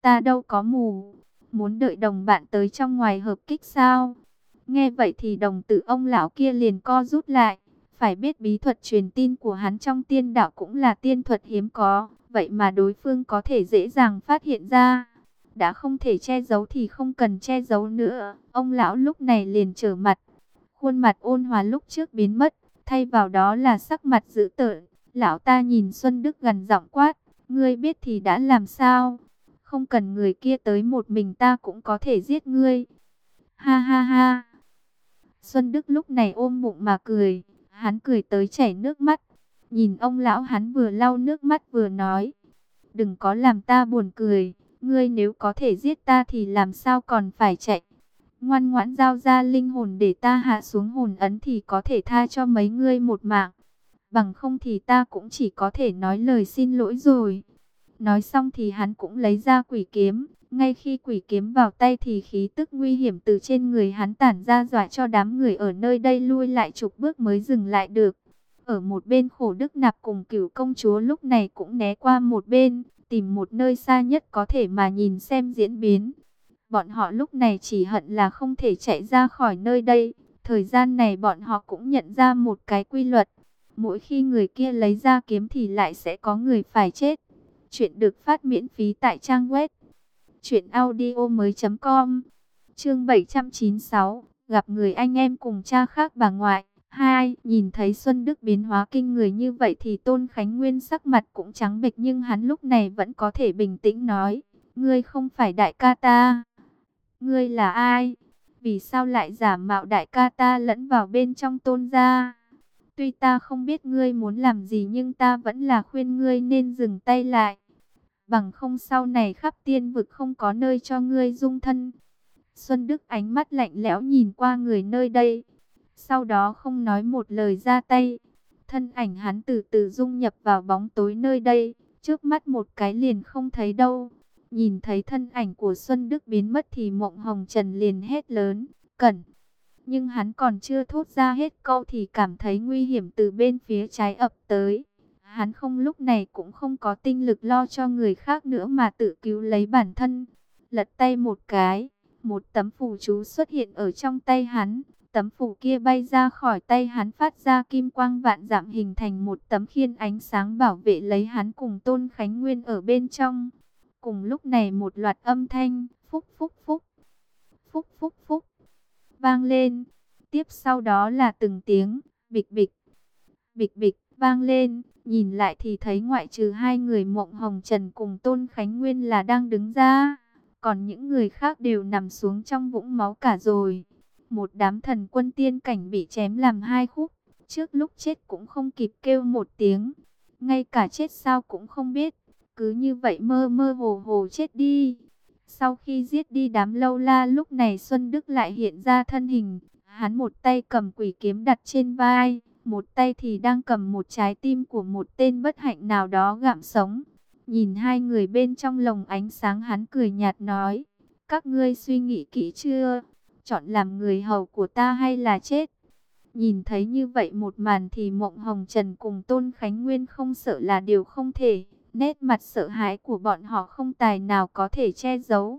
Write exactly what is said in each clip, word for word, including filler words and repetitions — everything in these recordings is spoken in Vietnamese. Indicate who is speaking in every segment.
Speaker 1: Ta đâu có mù, muốn đợi đồng bạn tới trong ngoài hợp kích sao? Nghe vậy thì đồng tử ông lão kia liền co rút lại. Phải biết bí thuật truyền tin của hắn trong tiên đạo cũng là tiên thuật hiếm có, vậy mà đối phương có thể dễ dàng phát hiện ra. Đã không thể che giấu thì không cần che giấu nữa. Ông lão lúc này liền trở mặt. Khuôn mặt ôn hòa lúc trước biến mất, thay vào đó là sắc mặt dữ tợn. Lão ta nhìn Xuân Đức gần giọng quát, ngươi biết thì đã làm sao? Không cần người kia tới, một mình ta cũng có thể giết ngươi. Ha ha ha. Xuân Đức lúc này ôm bụng mà cười. Hắn cười tới chảy nước mắt. Nhìn ông lão, hắn vừa lau nước mắt vừa nói, đừng có làm ta buồn cười. Ngươi nếu có thể giết ta thì làm sao còn phải chạy? Ngoan ngoãn giao ra linh hồn để ta hạ xuống hồn ấn thì có thể tha cho mấy ngươi một mạng. Bằng không thì ta cũng chỉ có thể nói lời xin lỗi rồi. Nói xong thì hắn cũng lấy ra quỷ kiếm. Ngay khi quỷ kiếm vào tay thì khí tức nguy hiểm từ trên người hắn tản ra, dọa cho đám người ở nơi đây lui lại chục bước mới dừng lại được. Ở một bên, Khổ Đức Nạp cùng Cửu công chúa lúc này cũng né qua một bên, tìm một nơi xa nhất có thể mà nhìn xem diễn biến. Bọn họ lúc này chỉ hận là không thể chạy ra khỏi nơi đây. Thời gian này bọn họ cũng nhận ra một cái quy luật. Mỗi khi người kia lấy ra kiếm thì lại sẽ có người phải chết. Chuyện được phát miễn phí tại trang web truyện audio mới chấm com. Chương bảy trăm chín mươi sáu, gặp người anh em cùng cha khác bà ngoại. Hai, nhìn thấy Xuân Đức biến hóa kinh người như vậy thì Tôn Khánh Nguyên sắc mặt cũng trắng bệch, nhưng hắn lúc này vẫn có thể bình tĩnh nói, ngươi không phải đại ca ta. Ngươi là ai? Vì sao lại giả mạo đại ca ta lẫn vào bên trong Tôn gia? Tuy ta không biết ngươi muốn làm gì nhưng ta vẫn là khuyên ngươi nên dừng tay lại. Bằng không sau này khắp tiên vực không có nơi cho ngươi dung thân. Xuân Đức ánh mắt lạnh lẽo nhìn qua người nơi đây. Sau đó không nói một lời ra tay. Thân ảnh hắn từ từ dung nhập vào bóng tối nơi đây. Trước mắt một cái liền không thấy đâu. Nhìn thấy thân ảnh của Xuân Đức biến mất thì Mộng Hồng Trần liền hét lớn, cẩn. Nhưng hắn còn chưa thốt ra hết câu thì cảm thấy nguy hiểm từ bên phía trái ập tới. Hắn không lúc này cũng không có tinh lực lo cho người khác nữa mà tự cứu lấy bản thân. Lật tay một cái, một tấm phù chú xuất hiện ở trong tay hắn. Tấm phù kia bay ra khỏi tay hắn phát ra kim quang vạn dặm, hình thành một tấm khiên ánh sáng bảo vệ lấy hắn cùng Tôn Khánh Nguyên ở bên trong. Cùng lúc này một loạt âm thanh phúc phúc phúc, phúc phúc phúc vang lên. Tiếp sau đó là từng tiếng bịch bịch, bịch bịch vang lên. Nhìn lại thì thấy ngoại trừ hai người Mộng Hồng Trần cùng Tôn Khánh Nguyên là đang đứng ra, còn những người khác đều nằm xuống trong vũng máu cả rồi. Một đám thần quân tiên cảnh bị chém làm hai khúc, trước lúc chết cũng không kịp kêu một tiếng, ngay cả chết sao cũng không biết, cứ như vậy mơ mơ hồ hồ chết đi. Sau khi giết đi đám lâu la, lúc này Xuân Đức lại hiện ra thân hình. Hắn một tay cầm quỷ kiếm đặt trên vai, một tay thì đang cầm một trái tim của một tên bất hạnh nào đó gặm sống. Nhìn hai người bên trong lồng ánh sáng, hắn cười nhạt nói, các ngươi suy nghĩ kỹ chưa? Chọn làm người hầu của ta hay là chết? Nhìn thấy như vậy một màn thì Mộng Hồng Trần cùng Tôn Khánh Nguyên không sợ là điều không thể. Nét mặt sợ hãi của bọn họ không tài nào có thể che giấu.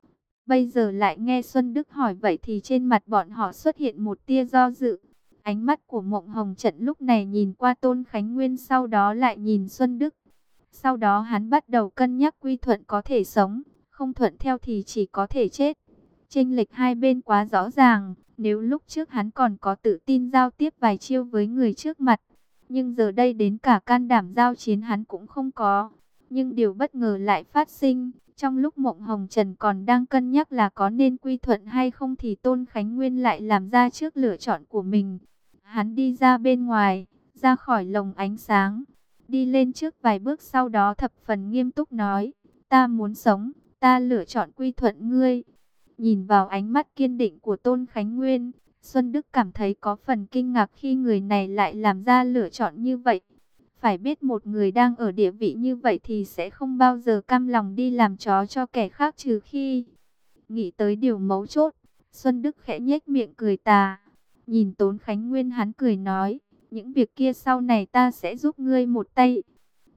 Speaker 1: Bây giờ lại nghe Xuân Đức hỏi vậy thì trên mặt bọn họ xuất hiện một tia do dự. Ánh mắt của Mộng Hồng Trần lúc này nhìn qua Tôn Khánh Nguyên, sau đó lại nhìn Xuân Đức. Sau đó hắn bắt đầu cân nhắc, quy thuận có thể sống, không thuận theo thì chỉ có thể chết. Chênh lệch hai bên quá rõ ràng, nếu lúc trước hắn còn có tự tin giao tiếp vài chiêu với người trước mặt, nhưng giờ đây đến cả can đảm giao chiến hắn cũng không có. Nhưng điều bất ngờ lại phát sinh, trong lúc Mộng Hồng Trần còn đang cân nhắc là có nên quy thuận hay không thì Tôn Khánh Nguyên lại làm ra trước lựa chọn của mình. Hắn đi ra bên ngoài, ra khỏi lồng ánh sáng, đi lên trước vài bước, sau đó thập phần nghiêm túc nói, ta muốn sống, ta lựa chọn quy thuận ngươi. Nhìn vào ánh mắt kiên định của Tôn Khánh Nguyên, Xuân Đức cảm thấy có phần kinh ngạc khi người này lại làm ra lựa chọn như vậy. Phải biết một người đang ở địa vị như vậy thì sẽ không bao giờ cam lòng đi làm chó cho kẻ khác, trừ khi nghĩ tới điều mấu chốt. Xuân Đức khẽ nhếch miệng cười tà. Nhìn Tôn Khánh Nguyên, hắn cười nói, những việc kia sau này ta sẽ giúp ngươi một tay.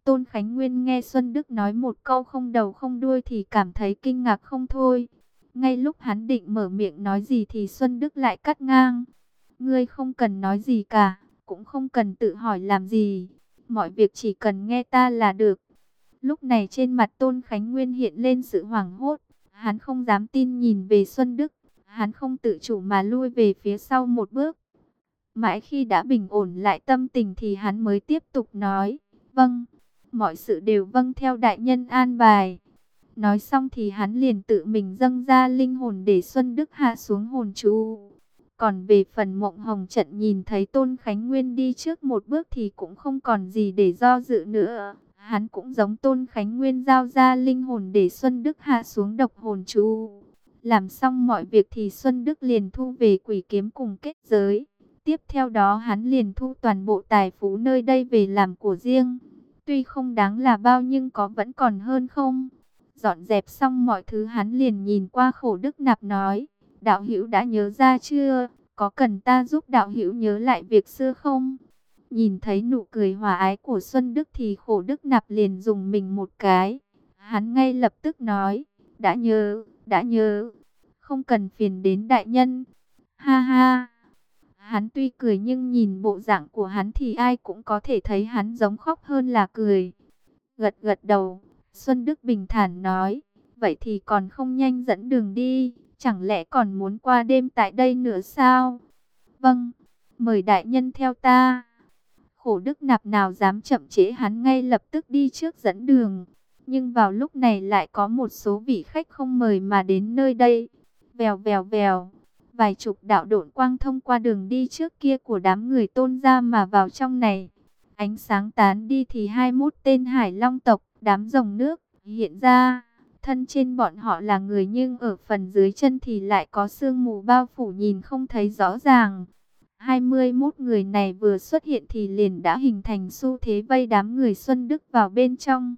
Speaker 1: Tôn Khánh Nguyên nghe Xuân Đức nói một câu không đầu không đuôi thì cảm thấy kinh ngạc không thôi. Ngay lúc hắn định mở miệng nói gì thì Xuân Đức lại cắt ngang. Ngươi không cần nói gì cả, cũng không cần tự hỏi làm gì. Mọi việc chỉ cần nghe ta là được. Lúc này trên mặt Tôn Khánh Nguyên hiện lên sự hoảng hốt. Hắn không dám tin nhìn về Xuân Đức. Hắn không tự chủ mà lui về phía sau một bước. Mãi khi đã bình ổn lại tâm tình thì hắn mới tiếp tục nói. Vâng, mọi sự đều vâng theo đại nhân an bài. Nói xong thì hắn liền tự mình dâng ra linh hồn để Xuân Đức hạ xuống hồn chú. Còn về phần Mộng Hồng Trận nhìn thấy Tôn Khánh Nguyên đi trước một bước thì cũng không còn gì để do dự nữa. Hắn cũng giống Tôn Khánh Nguyên giao ra linh hồn để Xuân Đức hạ xuống độc hồn chú. Làm xong mọi việc thì Xuân Đức liền thu về quỷ kiếm cùng kết giới. Tiếp theo đó hắn liền thu toàn bộ tài phú nơi đây về làm của riêng. Tuy không đáng là bao nhưng có vẫn còn hơn không. Dọn dẹp xong mọi thứ hắn liền nhìn qua Khổ Đức Nạp nói. Đạo hữu đã nhớ ra chưa? Có cần ta giúp đạo hữu nhớ lại việc xưa không? Nhìn thấy nụ cười hòa ái của Xuân Đức thì Khổ Đức Nạp liền dùng mình một cái. Hắn ngay lập tức nói. Đã nhớ, đã nhớ. Không cần phiền đến đại nhân. Ha ha. Hắn tuy cười nhưng nhìn bộ dạng của hắn thì ai cũng có thể thấy hắn giống khóc hơn là cười. Gật gật đầu, Xuân Đức bình thản nói, vậy thì còn không nhanh dẫn đường đi, chẳng lẽ còn muốn qua đêm tại đây nữa sao? Vâng, mời đại nhân theo ta. Khổ Đức Nạp nào dám chậm trễ, hắn ngay lập tức đi trước dẫn đường. Nhưng vào lúc này lại có một số vị khách không mời mà đến nơi đây. Vèo vèo vèo. Vài chục đạo độn quang thông qua đường đi trước kia của đám người Tôn gia mà vào trong này. Ánh sáng tán đi thì hai mươi mốt tên Hải Long tộc, đám rồng nước, hiện ra. Thân trên bọn họ là người nhưng ở phần dưới chân thì lại có sương mù bao phủ nhìn không thấy rõ ràng. hai mươi mốt người này vừa xuất hiện thì liền đã hình thành xu thế vây đám người Xuân Đức vào bên trong.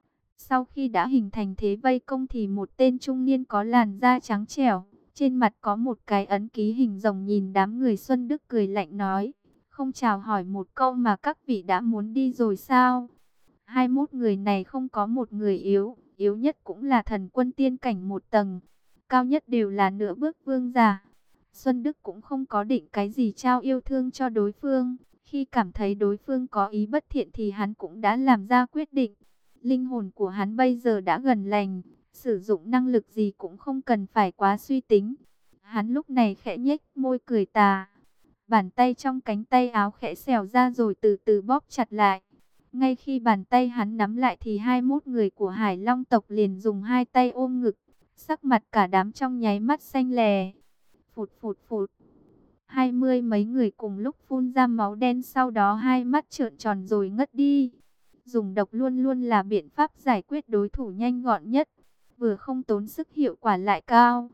Speaker 1: Sau khi đã hình thành thế vây công thì một tên trung niên có làn da trắng trẻo. Trên mặt có một cái ấn ký hình rồng nhìn đám người Xuân Đức cười lạnh nói. Không chào hỏi một câu mà các vị đã muốn đi rồi sao? hai mươi mốt người này không có một người yếu. Yếu nhất cũng là thần quân tiên cảnh một tầng. Cao nhất đều là nửa bước vương giả. Xuân Đức cũng không có định cái gì trao yêu thương cho đối phương. Khi cảm thấy đối phương có ý bất thiện thì hắn cũng đã làm ra quyết định. Linh hồn của hắn bây giờ đã gần lành. Sử dụng năng lực gì cũng không cần phải quá suy tính. Hắn lúc này khẽ nhếch môi cười tà. Bàn tay trong cánh tay áo khẽ xèo ra rồi từ từ bóp chặt lại. Ngay khi bàn tay hắn nắm lại thì hai mươi mốt người của Hải Long tộc liền dùng hai tay ôm ngực. Sắc mặt cả đám trong nháy mắt xanh lè. Phụt phụt phụt. Hai mươi mấy người cùng lúc phun ra máu đen, sau đó hai mắt trợn tròn rồi ngất đi. Dùng độc luôn luôn là biện pháp giải quyết đối thủ nhanh gọn nhất. Vừa không tốn sức hiệu quả lại cao.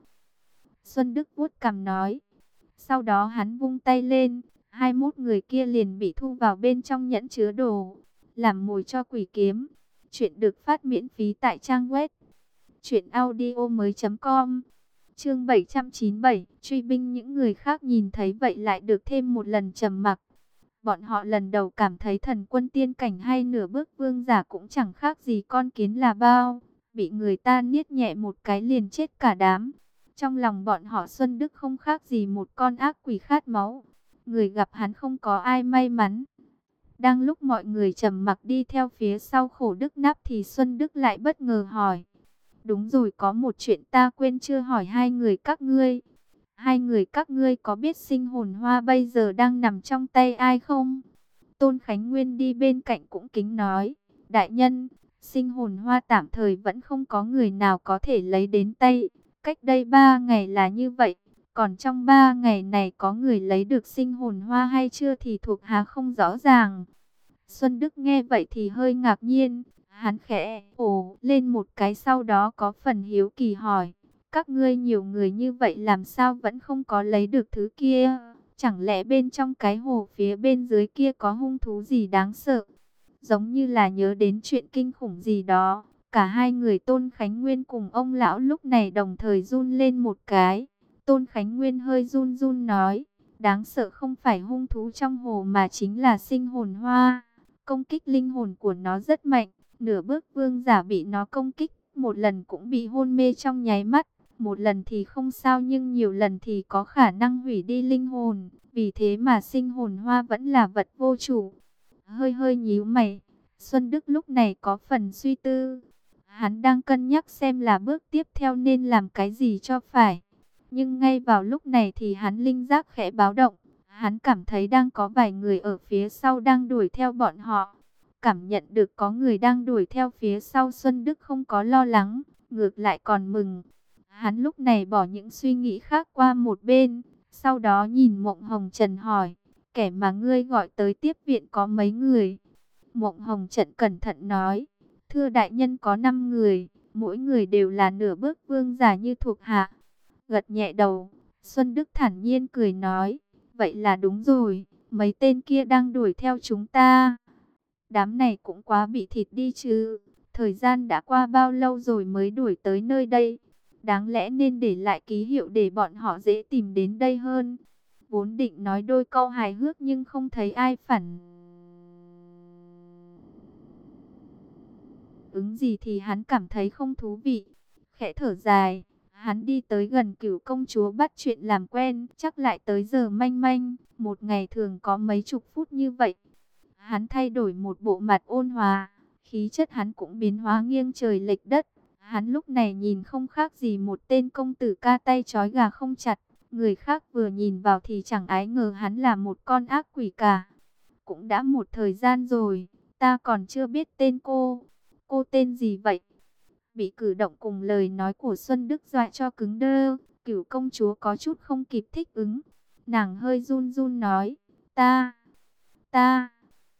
Speaker 1: Xuân Đức vuốt cằm nói. Sau đó hắn vung tay lên. hai mươi mốt người kia liền bị thu vào bên trong nhẫn chứa đồ. Làm mồi cho quỷ kiếm. Chuyện được phát miễn phí tại trang web truyện audio mới chấm com. Chương bảy trăm chín mươi bảy, truy binh. Những người khác nhìn thấy vậy lại được thêm một lần trầm mặc. Bọn họ lần đầu cảm thấy thần quân tiên cảnh hay nửa bước vương giả cũng chẳng khác gì con kiến là bao. Bị người ta niết nhẹ một cái liền chết cả đám. Trong lòng bọn họ Xuân Đức không khác gì một con ác quỷ khát máu. Người gặp hắn không có ai may mắn. Đang lúc mọi người trầm mặc đi theo phía sau Khổ Đức Náp thì Xuân Đức lại bất ngờ hỏi. Đúng rồi, có một chuyện ta quên chưa hỏi hai người các ngươi. Hai người các ngươi có biết sinh hồn hoa bây giờ đang nằm trong tay ai không? Tôn Khánh Nguyên đi bên cạnh cũng kính nói. Đại nhân, sinh hồn hoa tạm thời vẫn không có người nào có thể lấy đến tay. Cách đây ba ngày là như vậy. Còn trong ba ngày này có người lấy được sinh hồn hoa hay chưa thì thuộc hạ không rõ ràng. Xuân Đức nghe vậy thì hơi ngạc nhiên. Hắn khẽ ồ lên một cái, sau đó có phần hiếu kỳ hỏi. Các ngươi nhiều người như vậy làm sao vẫn không có lấy được thứ kia? Chẳng lẽ bên trong cái hồ phía bên dưới kia có hung thú gì đáng sợ? Giống như là nhớ đến chuyện kinh khủng gì đó. Cả hai người Tôn Khánh Nguyên cùng ông lão lúc này đồng thời run lên một cái. Tôn Khánh Nguyên hơi run run nói. Đáng sợ không phải hung thú trong hồ mà chính là sinh hồn hoa. Công kích linh hồn của nó rất mạnh, nửa bước vương giả bị nó công kích, một lần cũng bị hôn mê trong nháy mắt. Một lần thì không sao nhưng nhiều lần thì có khả năng hủy đi linh hồn. Vì thế mà sinh hồn hoa vẫn là vật vô chủ. Hơi hơi nhíu mày, Xuân Đức lúc này có phần suy tư. Hắn đang cân nhắc xem là bước tiếp theo nên làm cái gì cho phải. Nhưng ngay vào lúc này thì hắn linh giác khẽ báo động. Hắn cảm thấy đang có vài người ở phía sau đang đuổi theo bọn họ. Cảm nhận được có người đang đuổi theo phía sau, Xuân Đức không có lo lắng, ngược lại còn mừng. Hắn lúc này bỏ những suy nghĩ khác qua một bên, sau đó nhìn Mộng Hồng Trần hỏi, kẻ mà ngươi gọi tới tiếp viện có mấy người? Mộng Hồng Trần cẩn thận nói, thưa đại nhân có năm người, mỗi người đều là nửa bước vương giả như thuộc hạ. Gật nhẹ đầu, Xuân Đức thản nhiên cười nói, vậy là đúng rồi, mấy tên kia đang đuổi theo chúng ta. Đám này cũng quá bị thịt đi chứ, thời gian đã qua bao lâu rồi mới đuổi tới nơi đây. Đáng lẽ nên để lại ký hiệu để bọn họ dễ tìm đến đây hơn. Vốn định nói đôi câu hài hước nhưng không thấy ai phản ứng gì thì hắn cảm thấy không thú vị. Khẽ thở dài, hắn đi tới gần Cửu công chúa bắt chuyện làm quen, chắc lại tới giờ manh manh, một ngày thường có mấy chục phút như vậy. Hắn thay đổi một bộ mặt ôn hòa, khí chất hắn cũng biến hóa nghiêng trời lệch đất. Hắn lúc này nhìn không khác gì một tên công tử ca tay trói gà không chặt. Người khác vừa nhìn vào thì chẳng ái ngờ hắn là một con ác quỷ cả. Cũng đã một thời gian rồi, ta còn chưa biết tên cô. Cô tên gì vậy? Bị cử động cùng lời nói của Xuân Đức dọa cho cứng đơ, Cửu công chúa có chút không kịp thích ứng. Nàng hơi run run nói, ta, ta,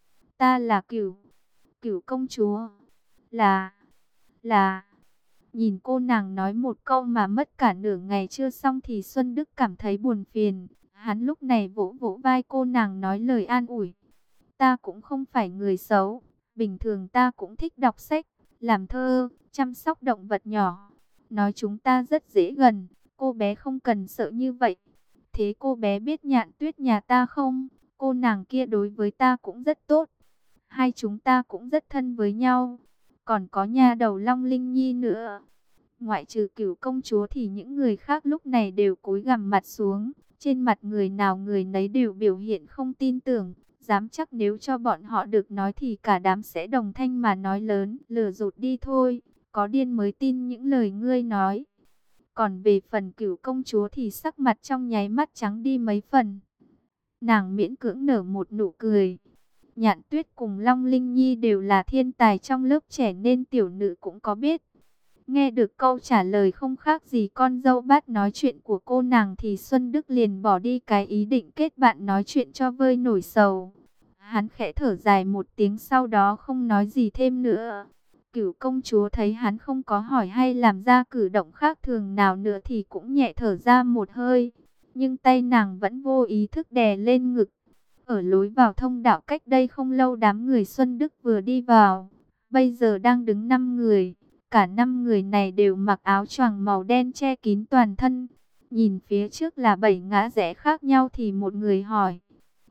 Speaker 1: ta là Cửu, Cửu công chúa, là, là... Nhìn cô nàng nói một câu mà mất cả nửa ngày chưa xong thì Xuân Đức cảm thấy buồn phiền. Hắn lúc này vỗ vỗ vai cô nàng nói lời an ủi. Ta cũng không phải người xấu. Bình thường ta cũng thích đọc sách, làm thơ, chăm sóc động vật nhỏ. Nói chúng ta rất dễ gần, cô bé không cần sợ như vậy. Thế cô bé biết Nhạn Tuyết nhà ta không? Cô nàng kia đối với ta cũng rất tốt. Hai chúng ta cũng rất thân với nhau. Còn có nha đầu Long Linh Nhi nữa. Ngoại trừ Cửu công chúa thì những người khác lúc này đều cúi gằm mặt xuống. Trên mặt người nào người nấy đều biểu hiện không tin tưởng. Dám chắc nếu cho bọn họ được nói thì cả đám sẽ đồng thanh mà nói lớn. Lừa dột đi thôi, có điên mới tin những lời ngươi nói. Còn về phần Cửu công chúa thì sắc mặt trong nháy mắt trắng đi mấy phần. Nàng miễn cưỡng nở một nụ cười. Nhạn Tuyết cùng Long Linh Nhi đều là thiên tài trong lớp trẻ nên tiểu nữ cũng có biết. Nghe được câu trả lời không khác gì con dâu bát nói chuyện của cô nàng thì Xuân Đức liền bỏ đi cái ý định kết bạn nói chuyện cho vơi nổi sầu. Hắn khẽ thở dài một tiếng sau đó không nói gì thêm nữa. Cửu công chúa thấy hắn không có hỏi hay làm ra cử động khác thường nào nữa thì cũng nhẹ thở ra một hơi. Nhưng tay nàng vẫn vô ý thức đè lên ngực. Ở lối vào thông đạo cách đây không lâu đám người Xuân Đức vừa đi vào. Bây giờ đang đứng năm người. Cả năm người này đều mặc áo choàng màu đen che kín toàn thân. Nhìn phía trước là bảy ngã rẽ khác nhau thì một người hỏi.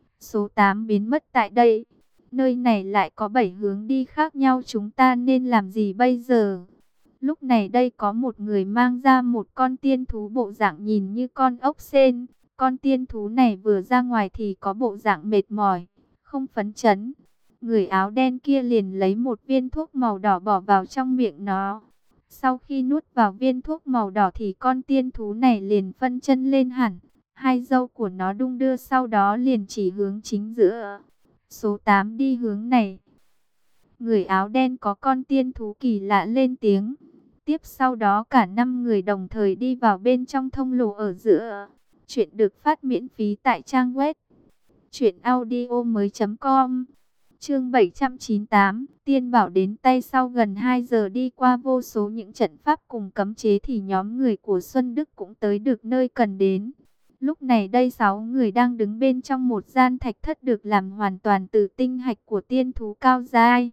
Speaker 1: Số tám biến mất tại đây. Nơi này lại có bảy hướng đi khác nhau, chúng ta nên làm gì bây giờ? Lúc này đây có một người mang ra một con tiên thú bộ dạng nhìn như con ốc sên. Con tiên thú này vừa ra ngoài thì có bộ dạng mệt mỏi, không phấn chấn. Người áo đen kia liền lấy một viên thuốc màu đỏ bỏ vào trong miệng nó. Sau khi nuốt vào viên thuốc màu đỏ thì con tiên thú này liền phân chân lên hẳn. Hai râu của nó đung đưa sau đó liền chỉ hướng chính giữa. Số tám đi hướng này. Người áo đen có con tiên thú kỳ lạ lên tiếng. Tiếp sau đó cả năm người đồng thời đi vào bên trong thông lộ ở giữa. Chuyện được phát miễn phí tại trang web truyện audio mới chấm com. Chương bảy trăm chín mươi tám, Tiên Bảo đến tay. Sau gần hai giờ đi qua vô số những trận pháp cùng cấm chế thì nhóm người của Xuân Đức cũng tới được nơi cần đến. Lúc này đây sáu người đang đứng bên trong một gian thạch thất được làm hoàn toàn từ tinh hạch của tiên thú cao giai.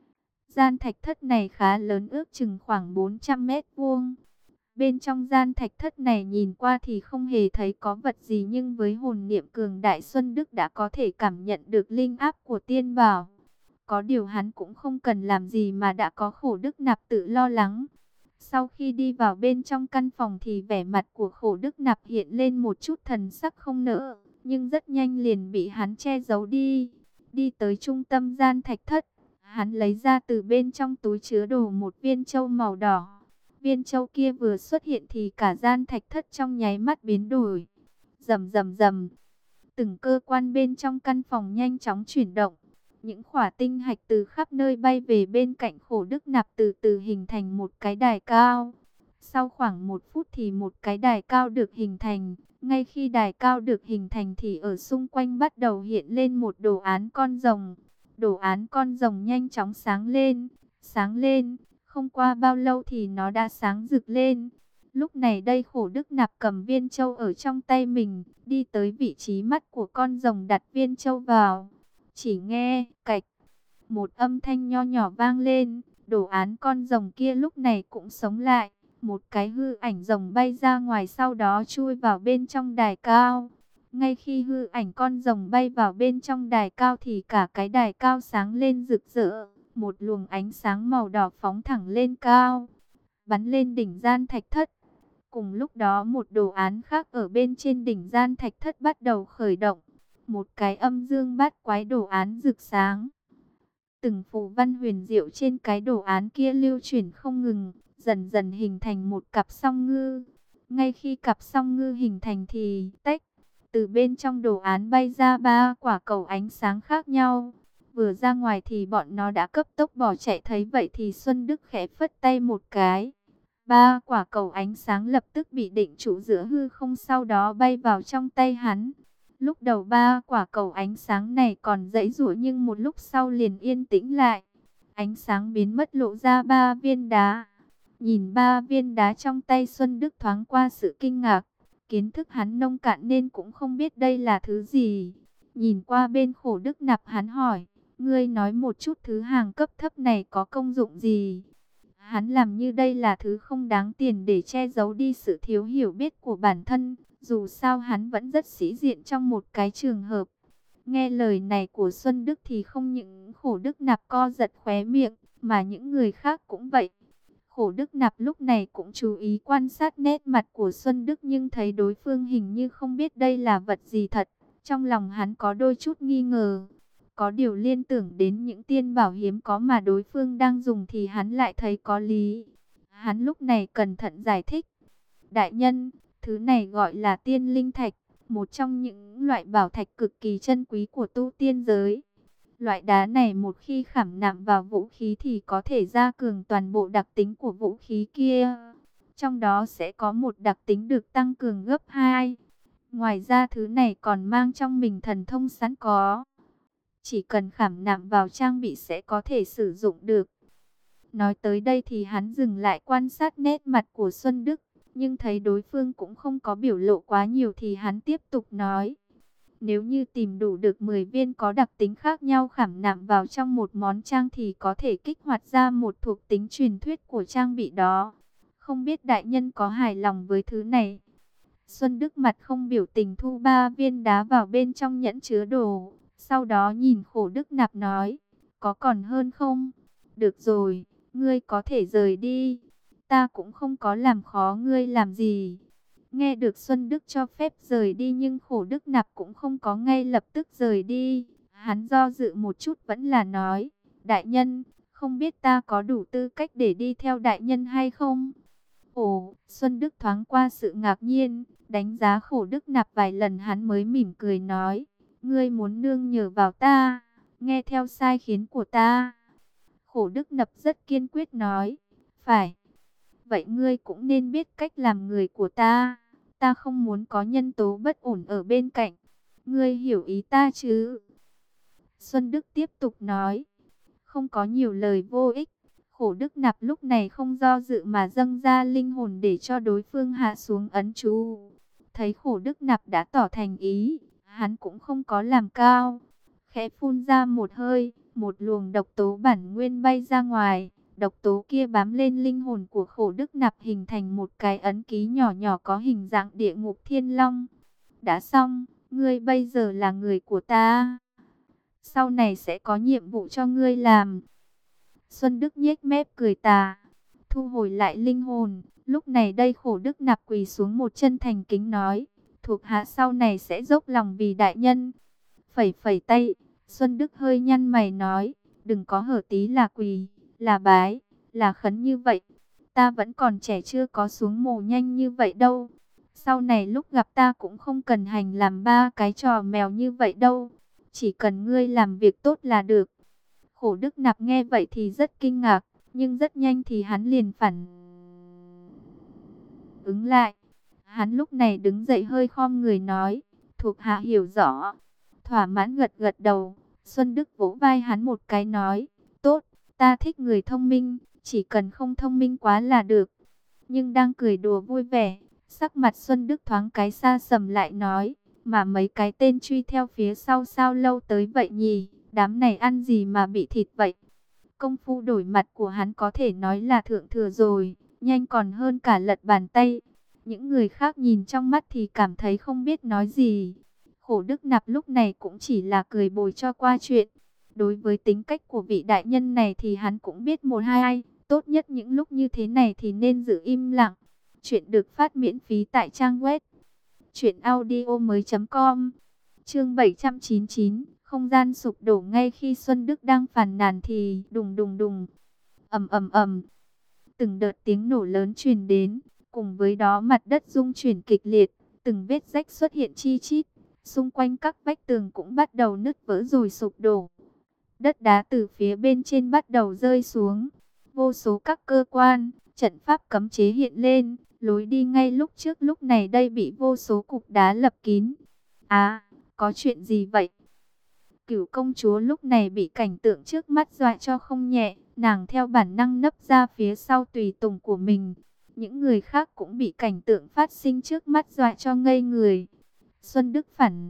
Speaker 1: Gian thạch thất này khá lớn, ước chừng khoảng bốn trăm mét vuông. Bên trong gian thạch thất này nhìn qua thì không hề thấy có vật gì, nhưng với hồn niệm cường đại Xuân Đức đã có thể cảm nhận được linh áp của tiên bảo. Có điều hắn cũng không cần làm gì mà đã có Khổ Đức Nạp tự lo lắng. Sau khi đi vào bên trong căn phòng thì vẻ mặt của Khổ Đức Nạp hiện lên một chút thần sắc không nỡ, nhưng rất nhanh liền bị hắn che giấu đi. Đi tới trung tâm gian thạch thất, hắn lấy ra từ bên trong túi chứa đồ một viên châu màu đỏ. Viên châu kia vừa xuất hiện thì cả gian thạch thất trong nháy mắt biến đổi. Rầm rầm rầm, từng cơ quan bên trong căn phòng nhanh chóng chuyển động. Những khỏa tinh hạch từ khắp nơi bay về bên cạnh Khổ Đức Nạp, từ từ hình thành một cái đài cao. Sau khoảng một phút thì một cái đài cao được hình thành. Ngay khi đài cao được hình thành thì ở xung quanh bắt đầu hiện lên một đồ án con rồng. Đồ án con rồng nhanh chóng sáng lên, sáng lên. Không qua bao lâu thì nó đã sáng rực lên. Lúc này đây Khổ Đức Nạp cầm viên châu ở trong tay mình, đi tới vị trí mắt của con rồng đặt viên châu vào. Chỉ nghe cạch, một âm thanh nho nhỏ vang lên, đồ án con rồng kia lúc này cũng sống lại. Một cái hư ảnh rồng bay ra ngoài, sau đó chui vào bên trong đài cao. Ngay khi hư ảnh con rồng bay vào bên trong đài cao thì cả cái đài cao sáng lên rực rỡ. Một luồng ánh sáng màu đỏ phóng thẳng lên cao, bắn lên đỉnh gian thạch thất. Cùng lúc đó một đồ án khác ở bên trên đỉnh gian thạch thất bắt đầu khởi động. Một cái âm dương bát quái đồ án rực sáng. Từng phù văn huyền diệu trên cái đồ án kia lưu chuyển không ngừng, dần dần hình thành một cặp song ngư. Ngay khi cặp song ngư hình thành thì tách, từ bên trong đồ án bay ra ba quả cầu ánh sáng khác nhau. Vừa ra ngoài thì bọn nó đã cấp tốc bỏ chạy, thấy vậy thì Xuân Đức khẽ phất tay một cái. Ba quả cầu ánh sáng lập tức bị định trụ giữa hư không, sau đó bay vào trong tay hắn. Lúc đầu ba quả cầu ánh sáng này còn giãy giụa, nhưng một lúc sau liền yên tĩnh lại. Ánh sáng biến mất, lộ ra ba viên đá. Nhìn ba viên đá trong tay Xuân Đức thoáng qua sự kinh ngạc. Kiến thức hắn nông cạn nên cũng không biết đây là thứ gì. Nhìn qua bên Khổ Đức Nạp, hắn hỏi: ngươi nói một chút, thứ hàng cấp thấp này có công dụng gì? Hắn làm như đây là thứ không đáng tiền để che giấu đi sự thiếu hiểu biết của bản thân. Dù sao hắn vẫn rất sĩ diện trong một cái trường hợp. Nghe lời này của Xuân Đức thì không những Khổ Đức Nạp co giật khóe miệng, mà những người khác cũng vậy. Khổ Đức Nạp lúc này cũng chú ý quan sát nét mặt của Xuân Đức, nhưng thấy đối phương hình như không biết đây là vật gì thật. Trong lòng hắn có đôi chút nghi ngờ. Có điều liên tưởng đến những tiên bảo hiếm có mà đối phương đang dùng thì hắn lại thấy có lý. Hắn lúc này cẩn thận giải thích: đại nhân, thứ này gọi là tiên linh thạch, một trong những loại bảo thạch cực kỳ chân quý của tu tiên giới. Loại đá này một khi khảm nạm vào vũ khí thì có thể gia cường toàn bộ đặc tính của vũ khí kia. Trong đó sẽ có một đặc tính được tăng cường gấp hai. Ngoài ra thứ này còn mang trong mình thần thông sẵn có. Chỉ cần khảm nạm vào trang bị sẽ có thể sử dụng được. Nói tới đây thì hắn dừng lại quan sát nét mặt của Xuân Đức. Nhưng thấy đối phương cũng không có biểu lộ quá nhiều thì hắn tiếp tục nói: nếu như tìm đủ được mười viên có đặc tính khác nhau khảm nạm vào trong một món trang thì có thể kích hoạt ra một thuộc tính truyền thuyết của trang bị đó. Không biết đại nhân có hài lòng với thứ này? Xuân Đức mặt không biểu tình thu ba viên đá vào bên trong nhẫn chứa đồ. Sau đó nhìn Khổ Đức Nạp nói: có còn hơn không? Được rồi, ngươi có thể rời đi. Ta cũng không có làm khó ngươi làm gì. Nghe được Xuân Đức cho phép rời đi, nhưng Khổ Đức Nạp cũng không có ngay lập tức rời đi. Hắn do dự một chút vẫn là nói: đại nhân, không biết ta có đủ tư cách để đi theo đại nhân hay không? Ồ, Xuân Đức thoáng qua sự ngạc nhiên, đánh giá Khổ Đức Nạp vài lần hắn mới mỉm cười nói: ngươi muốn nương nhờ vào ta, nghe theo sai khiến của ta. Khổ Đức Nạp rất kiên quyết nói: phải. Vậy ngươi cũng nên biết cách làm người của ta. Ta không muốn có nhân tố bất ổn ở bên cạnh. Ngươi hiểu ý ta chứ? Xuân Đức tiếp tục nói. Không có nhiều lời vô ích. Khổ Đức Nạp lúc này không do dự mà dâng ra linh hồn để cho đối phương hạ xuống ấn chú. Thấy Khổ Đức Nạp đã tỏ thành ý, hắn cũng không có làm cao. Khẽ phun ra một hơi, một luồng độc tố bản nguyên bay ra ngoài. Độc tố kia bám lên linh hồn của Khổ Đức Nạp hình thành một cái ấn ký nhỏ nhỏ có hình dạng địa ngục thiên long. Đã xong, ngươi bây giờ là người của ta. sau này sẽ có nhiệm vụ cho ngươi làm. Xuân Đức nhếch mép cười tà, thu hồi lại linh hồn. Lúc này đây Khổ Đức Nạp quỳ xuống một chân thành kính nói, thuộc hạ sau này sẽ dốc lòng vì đại nhân. Phẩy phẩy tay, Xuân Đức hơi nhăn mày nói, đừng có hở tí là quỳ, là bái, là khấn như vậy. Ta vẫn còn trẻ, chưa có xuống mồ nhanh như vậy đâu. Sau này lúc gặp ta cũng không cần hành làm ba cái trò mèo như vậy đâu. Chỉ cần ngươi làm việc tốt là được. Khổ Đức Nạp nghe vậy thì rất kinh ngạc, nhưng rất nhanh thì hắn liền phản ứng lại. Hắn lúc này đứng dậy hơi khom người nói, thuộc hạ hiểu rõ. Thỏa mãn gật gật đầu. Xuân Đức vỗ vai hắn một cái nói, tốt, ta thích người thông minh, chỉ cần không thông minh quá là được. Nhưng đang cười đùa vui vẻ, sắc mặt Xuân Đức thoáng cái xa sầm lại nói, mà mấy cái tên truy theo phía sau sao lâu tới vậy nhỉ, đám này ăn gì mà bị thịt vậy. Công phu đổi mặt của hắn có thể nói là thượng thừa rồi, nhanh còn hơn cả lật bàn tay. Những người khác nhìn trong mắt thì cảm thấy không biết nói gì. Khổ Đức Nạp lúc này cũng chỉ là cười bồi cho qua chuyện. Đối với tính cách của vị đại nhân này thì hắn cũng biết một hai. Tốt nhất những lúc như thế này thì nên giữ im lặng. Chuyện được phát miễn phí tại trang web truyện audio mới chấm com. Chương bảy trăm chín mươi chín, không gian sụp đổ. Ngay khi Xuân Đức đang phàn nàn thì đùng đùng đùng, ầm ầm ầm, từng đợt tiếng nổ lớn truyền đến, cùng với đó mặt đất rung chuyển kịch liệt, từng vết rách xuất hiện chi chít, xung quanh các vách tường cũng bắt đầu nứt vỡ rồi sụp đổ. Đất đá từ phía bên trên bắt đầu rơi xuống, vô số các cơ quan, trận pháp cấm chế hiện lên, lối đi ngay lúc trước lúc này đây bị vô số cục đá lập kín. À, có chuyện gì vậy? Cửu công chúa lúc này bị cảnh tượng trước mắt dọa cho không nhẹ, nàng theo bản năng nấp ra phía sau tùy tùng của mình. Những người khác cũng bị cảnh tượng phát sinh trước mắt dọa cho ngây người. Xuân Đức phản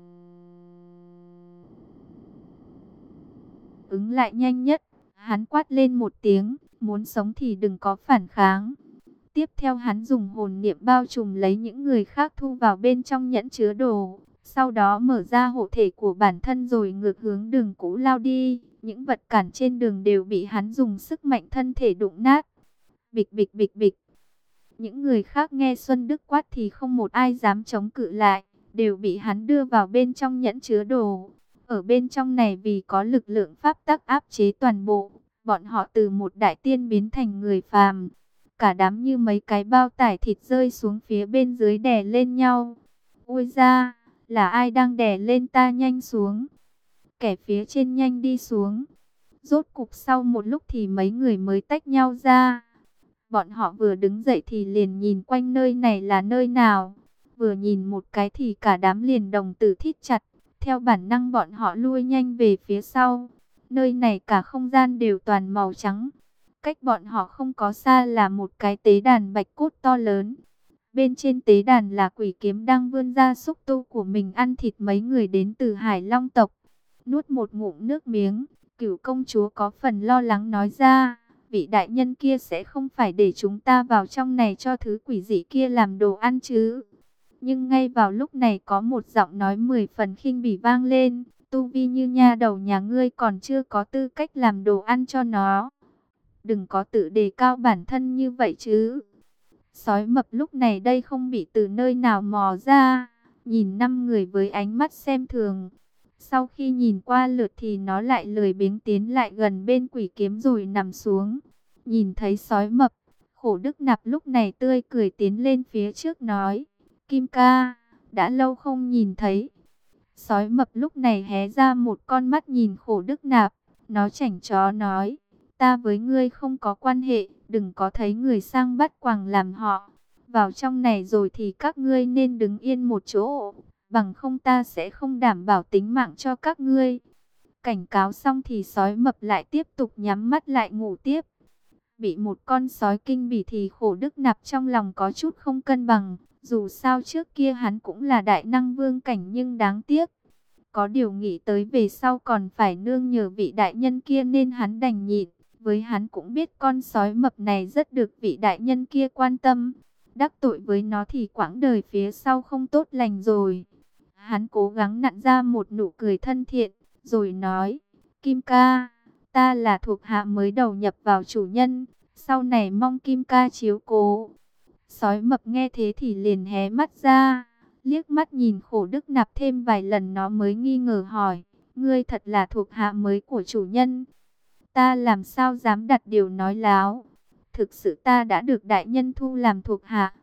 Speaker 1: ứng lại nhanh nhất, hắn quát lên một tiếng, muốn sống thì đừng có phản kháng. Tiếp theo hắn dùng hồn niệm bao trùm lấy những người khác thu vào bên trong nhẫn chứa đồ. Sau đó mở ra hộ thể của bản thân rồi ngược hướng đường cũ lao đi. Những vật cản trên đường đều bị hắn dùng sức mạnh thân thể đụng nát. Bịch bịch bịch bịch. Những người khác nghe Xuân Đức quát thì không một ai dám chống cự lại. Đều bị hắn đưa vào bên trong nhẫn chứa đồ. Ở bên trong này vì có lực lượng pháp tắc áp chế toàn bộ. Bọn họ từ một đại tiên biến thành người phàm. Cả đám như mấy cái bao tải thịt rơi xuống phía bên dưới đè lên nhau. Ôi da, là ai đang đè lên ta, nhanh xuống. Kẻ phía trên nhanh đi xuống. Rốt cục sau một lúc thì mấy người mới tách nhau ra. Bọn họ vừa đứng dậy thì liền nhìn quanh nơi này là nơi nào. Vừa nhìn một cái thì cả đám liền đồng tử thít chặt. Theo bản năng bọn họ lui nhanh về phía sau. Nơi này cả không gian đều toàn màu trắng. Cách bọn họ không có xa là một cái tế đàn bạch cốt to lớn. Bên trên tế đàn là quỷ kiếm đang vươn ra xúc tu của mình ăn thịt mấy người đến từ Hải Long tộc. Nuốt một ngụm nước miếng, Cửu công chúa có phần lo lắng nói ra, vị đại nhân kia sẽ không phải để chúng ta vào trong này cho thứ quỷ dị kia làm đồ ăn chứ. Nhưng ngay vào lúc này có một giọng nói mười phần khinh bỉ vang lên, tu vi như nha đầu nhà ngươi còn chưa có tư cách làm đồ ăn cho nó. Đừng có tự đề cao bản thân như vậy chứ. Sói mập lúc này đây không bị từ nơi nào mò ra, nhìn năm người với ánh mắt xem thường. Sau khi nhìn qua lượt thì nó lại lười biếng tiến lại gần bên quỷ kiếm rồi nằm xuống. Nhìn thấy sói mập, Khổ Đức Nạp lúc này tươi cười tiến lên phía trước nói, Kim ca, đã lâu không nhìn thấy. Sói mập lúc này hé ra một con mắt nhìn Khổ Đức Nạp, nó chảnh chó nói, ta với ngươi không có quan hệ, đừng có thấy người sang bắt quàng làm họ. Vào trong này rồi thì các ngươi nên đứng yên một chỗ, bằng không ta sẽ không đảm bảo tính mạng cho các ngươi. Cảnh cáo xong thì sói mập lại tiếp tục nhắm mắt lại ngủ tiếp. Bị một con sói kinh bỉ thì Khổ Đức Nạp trong lòng có chút không cân bằng. Dù sao trước kia hắn cũng là đại năng vương cảnh nhưng đáng tiếc. Có điều nghĩ tới về sau còn phải nương nhờ vị đại nhân kia nên hắn đành nhịn. Với hắn cũng biết con sói mập này rất được vị đại nhân kia quan tâm. Đắc tội với nó thì quãng đời phía sau không tốt lành rồi. Hắn cố gắng nặn ra một nụ cười thân thiện. rồi nói, Kim ca, ta là thuộc hạ mới đầu nhập vào chủ nhân, sau này mong Kim ca chiếu cố. Sói mập nghe thế thì liền hé mắt ra, liếc mắt nhìn Khổ Đức Nạp thêm vài lần nó mới nghi ngờ hỏi, ngươi thật là thuộc hạ mới của chủ nhân? Ta làm sao dám đặt điều nói láo, thực sự ta đã được đại nhân thu làm thuộc hạ.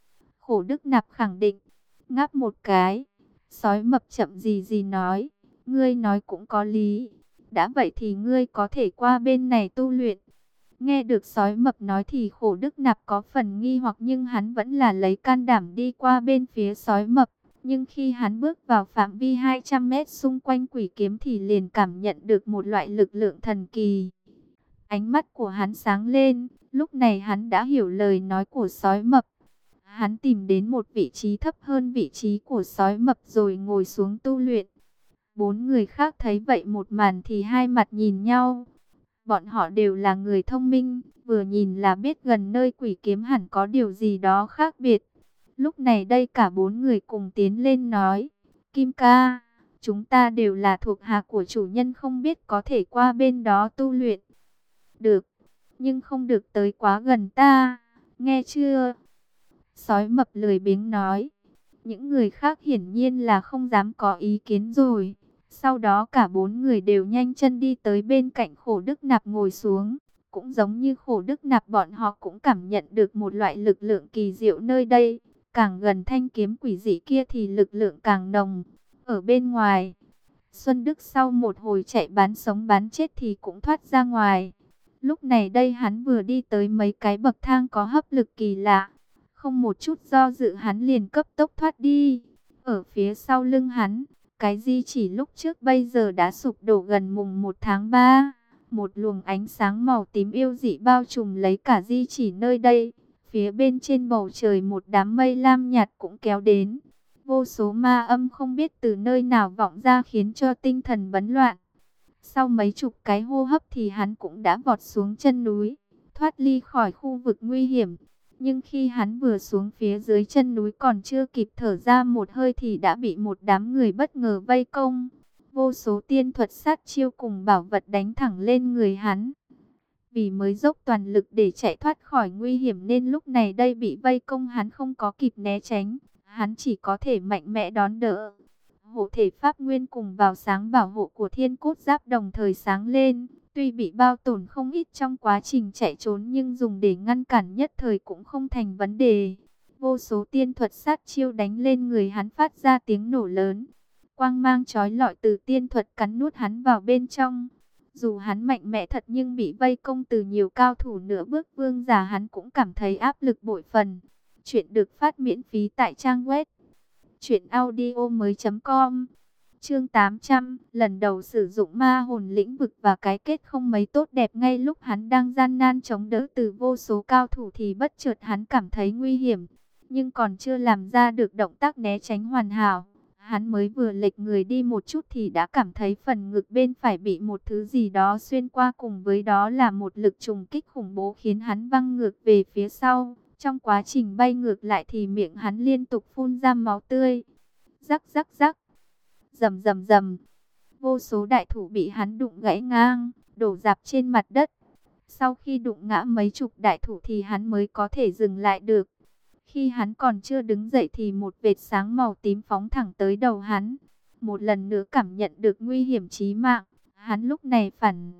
Speaker 1: Khổ Đức Nạp khẳng định, ngáp một cái. Sói mập chậm gì gì nói, ngươi nói cũng có lý, đã vậy thì ngươi có thể qua bên này tu luyện. Nghe được sói mập nói thì Khổ Đức Nạp có phần nghi hoặc, nhưng hắn vẫn là lấy can đảm đi qua bên phía sói mập. Nhưng khi hắn bước vào phạm vi hai trăm mét xung quanh quỷ kiếm thì liền cảm nhận được một loại lực lượng thần kỳ. Ánh mắt của hắn sáng lên, lúc này hắn đã hiểu lời nói của sói mập. Hắn tìm đến một vị trí thấp hơn vị trí của sói mập rồi ngồi xuống tu luyện. Bốn người khác thấy vậy một màn thì hai mặt nhìn nhau. Bọn họ đều là người thông minh, vừa nhìn là biết gần nơi quỷ kiếm hẳn có điều gì đó khác biệt. Lúc này đây cả bốn người cùng tiến lên nói, Kim ca, chúng ta đều là thuộc hạ của chủ nhân, không biết có thể qua bên đó tu luyện. Được, nhưng không được tới quá gần ta, nghe chưa? Sói mập lười biếng nói. Những người khác hiển nhiên là không dám có ý kiến rồi. Sau đó cả bốn người đều nhanh chân đi tới bên cạnh Khổ Đức Nạp ngồi xuống. Cũng giống như Khổ Đức Nạp, bọn họ cũng cảm nhận được một loại lực lượng kỳ diệu nơi đây. Càng gần thanh kiếm quỷ dị kia thì lực lượng càng nồng. Ở bên ngoài, Xuân Đức sau một hồi chạy bán sống bán chết thì cũng thoát ra ngoài. Lúc này đây hắn vừa đi tới mấy cái bậc thang có hấp lực kỳ lạ. Không một chút do dự hắn liền cấp tốc thoát đi. Ở phía sau lưng hắn, cái di chỉ lúc trước bây giờ đã sụp đổ gần mùng một tháng ba. Một luồng ánh sáng màu tím yêu dị bao trùm lấy cả di chỉ nơi đây. Phía bên trên bầu trời một đám mây lam nhạt cũng kéo đến. Vô số ma âm không biết từ nơi nào vọng ra khiến cho tinh thần bấn loạn. Sau mấy chục cái hô hấp thì hắn cũng đã vọt xuống chân núi, thoát ly khỏi khu vực nguy hiểm. Nhưng khi hắn vừa xuống phía dưới chân núi còn chưa kịp thở ra một hơi thì đã bị một đám người bất ngờ vây công. Vô số tiên thuật sát chiêu cùng bảo vật đánh thẳng lên người hắn. Vì mới dốc toàn lực để chạy thoát khỏi nguy hiểm nên lúc này đây bị vây công hắn không có kịp né tránh. Hắn chỉ có thể mạnh mẽ đón đỡ. Hộ thể pháp nguyên cùng vào sáng bảo hộ của thiên cốt giáp đồng thời sáng lên. Tuy bị bao tổn không ít trong quá trình chạy trốn nhưng dùng để ngăn cản nhất thời cũng không thành vấn đề. Vô số tiên thuật sát chiêu đánh lên người hắn phát ra tiếng nổ lớn. Quang mang chói lọi từ tiên thuật cắn nuốt hắn vào bên trong. Dù hắn mạnh mẽ thật nhưng bị vây công từ nhiều cao thủ nửa bước vương giả, hắn cũng cảm thấy áp lực bội phần. Chuyện được phát miễn phí tại trang web truyện audio mới chấm com. Chương tám trăm, lần đầu sử dụng ma hồn lĩnh vực và cái kết không mấy tốt đẹp. Ngay lúc hắn đang gian nan chống đỡ từ vô số cao thủ thì bất chợt hắn cảm thấy nguy hiểm. Nhưng còn chưa làm ra được động tác né tránh hoàn hảo, hắn mới vừa lệch người đi một chút thì đã cảm thấy phần ngực bên phải bị một thứ gì đó xuyên qua, cùng với đó là một lực trùng kích khủng bố khiến hắn văng ngược về phía sau. Trong quá trình bay ngược lại thì miệng hắn liên tục phun ra máu tươi. Rắc rắc rắc. Rầm rầm rầm, vô số đại thủ bị hắn đụng gãy ngang, đổ rạp trên mặt đất. Sau khi đụng ngã mấy chục đại thủ thì hắn mới có thể dừng lại được. Khi hắn còn chưa đứng dậy thì một vệt sáng màu tím phóng thẳng tới đầu hắn. Một lần nữa cảm nhận được nguy hiểm chí mạng, hắn lúc này phản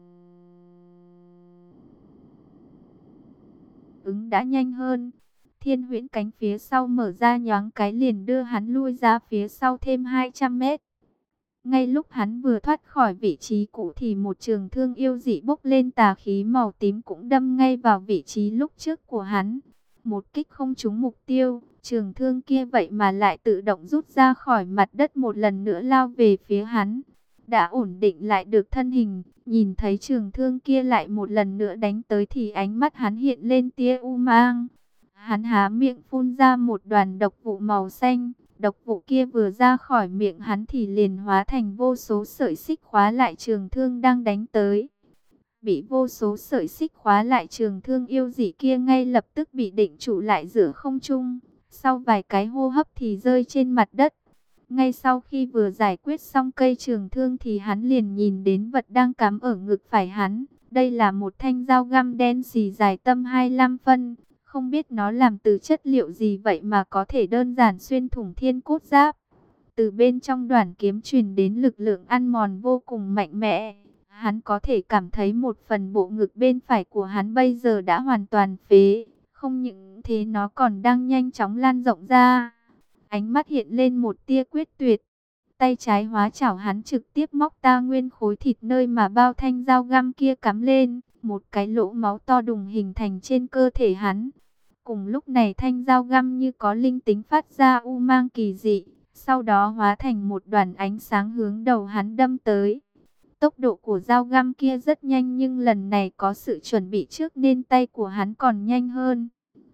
Speaker 1: ứng đã nhanh hơn. Thiên huyễn cánh phía sau mở ra nhoáng cái liền đưa hắn lui ra phía sau thêm hai trăm mét. Ngay lúc hắn vừa thoát khỏi vị trí cũ thì một trường thương yêu dị bốc lên tà khí màu tím cũng đâm ngay vào vị trí lúc trước của hắn. Một kích không trúng mục tiêu, trường thương kia vậy mà lại tự động rút ra khỏi mặt đất một lần nữa lao về phía hắn. Đã ổn định lại được thân hình, nhìn thấy trường thương kia lại một lần nữa đánh tới thì ánh mắt hắn hiện lên tia u mang. Hắn há miệng phun ra một đoàn độc vụ màu xanh. Độc vụ kia vừa ra khỏi miệng hắn thì liền hóa thành vô số sợi xích khóa lại trường thương đang đánh tới. Bị vô số sợi xích khóa lại trường thương yêu dị kia ngay lập tức bị định trụ lại giữa không trung. Sau vài cái hô hấp thì rơi trên mặt đất. Ngay sau khi vừa giải quyết xong cây trường thương thì hắn liền nhìn đến vật đang cắm ở ngực phải hắn. Đây là một thanh dao găm đen xì dài tầm hai mươi lăm phân. Không biết nó làm từ chất liệu gì vậy mà có thể đơn giản xuyên thủng thiên cốt giáp. Từ bên trong đoàn kiếm truyền đến lực lượng ăn mòn vô cùng mạnh mẽ. Hắn có thể cảm thấy một phần bộ ngực bên phải của hắn bây giờ đã hoàn toàn phế. Không những thế nó còn đang nhanh chóng lan rộng ra. Ánh mắt hiện lên một tia quyết tuyệt. Tay trái hóa chảo hắn trực tiếp móc ta nguyên khối thịt nơi mà bao thanh dao găm kia cắm lên. Một cái lỗ máu to đùng hình thành trên cơ thể hắn. Cùng lúc này thanh dao găm như có linh tính phát ra u mang kỳ dị. Sau đó hóa thành một đoàn ánh sáng hướng đầu hắn đâm tới. Tốc độ của dao găm kia rất nhanh nhưng lần này có sự chuẩn bị trước nên tay của hắn còn nhanh hơn.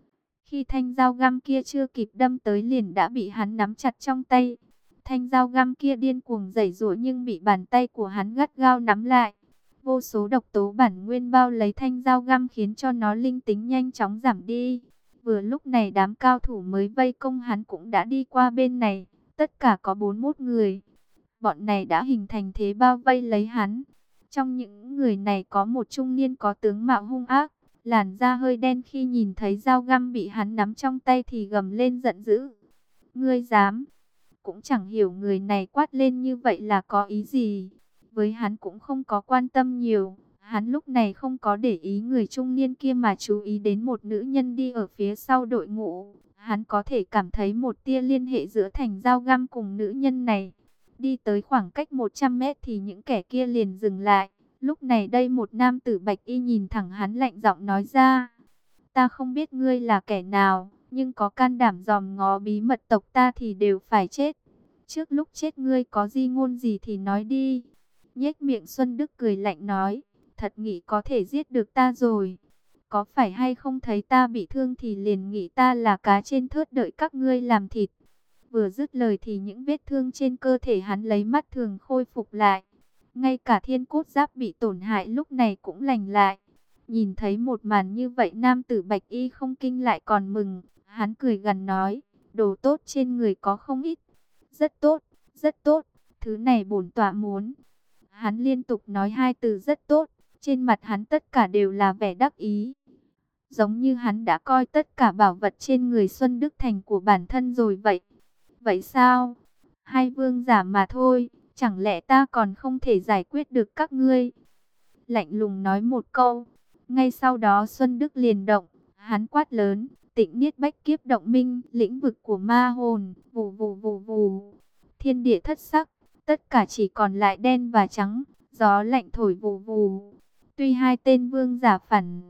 Speaker 1: Khi thanh dao găm kia chưa kịp đâm tới liền đã bị hắn nắm chặt trong tay. Thanh dao găm kia điên cuồng giãy giụa nhưng bị bàn tay của hắn gắt gao nắm lại. Vô số độc tố bản nguyên bao lấy thanh dao găm khiến cho nó linh tính nhanh chóng giảm đi. Vừa lúc này đám cao thủ mới vây công hắn cũng đã đi qua bên này. Tất cả có bốn mươi mốt người. Bọn này đã hình thành thế bao vây lấy hắn. Trong những người này có một trung niên có tướng mạo hung ác. Làn da hơi đen, khi nhìn thấy dao găm bị hắn nắm trong tay thì gầm lên giận dữ. Ngươi dám? Cũng chẳng hiểu người này quát lên như vậy là có ý gì. Với hắn cũng không có quan tâm nhiều. Hắn lúc này không có để ý người trung niên kia mà chú ý đến một nữ nhân đi ở phía sau đội ngũ. Hắn có thể cảm thấy một tia liên hệ giữa thành dao găm cùng nữ nhân này. Đi tới khoảng cách một trăm mét thì những kẻ kia liền dừng lại. Lúc này đây một nam tử bạch y nhìn thẳng hắn lạnh giọng nói ra. Ta không biết ngươi là kẻ nào, nhưng có can đảm dòm ngó bí mật tộc ta thì đều phải chết. Trước lúc chết ngươi có di ngôn gì thì nói đi. Nhếch miệng Xuân Đức cười lạnh nói. Thật nghĩ có thể giết được ta rồi. Có phải hay không thấy ta bị thương thì liền nghĩ ta là cá trên thớt đợi các ngươi làm thịt. Vừa dứt lời thì những vết thương trên cơ thể hắn lấy mắt thường khôi phục lại. Ngay cả thiên cốt giáp bị tổn hại lúc này cũng lành lại. Nhìn thấy một màn như vậy nam tử bạch y không kinh lại còn mừng. Hắn cười gằn nói, đồ tốt trên người có không ít. Rất tốt, rất tốt, thứ này bổn tọa muốn. Hắn liên tục nói hai từ rất tốt. Trên mặt hắn tất cả đều là vẻ đắc ý. Giống như hắn đã coi tất cả bảo vật trên người Xuân Đức thành của bản thân rồi vậy. Vậy sao? Hai vương giả mà thôi. Chẳng lẽ ta còn không thể giải quyết được các ngươi? Lạnh lùng nói một câu. Ngay sau đó Xuân Đức liền động. Hắn quát lớn. Tịnh niết bách kiếp động minh. Lĩnh vực của ma hồn. Vù vù vù vù. Thiên địa thất sắc. Tất cả chỉ còn lại đen và trắng. Gió lạnh thổi vù vù. Tuy hai tên vương giả phản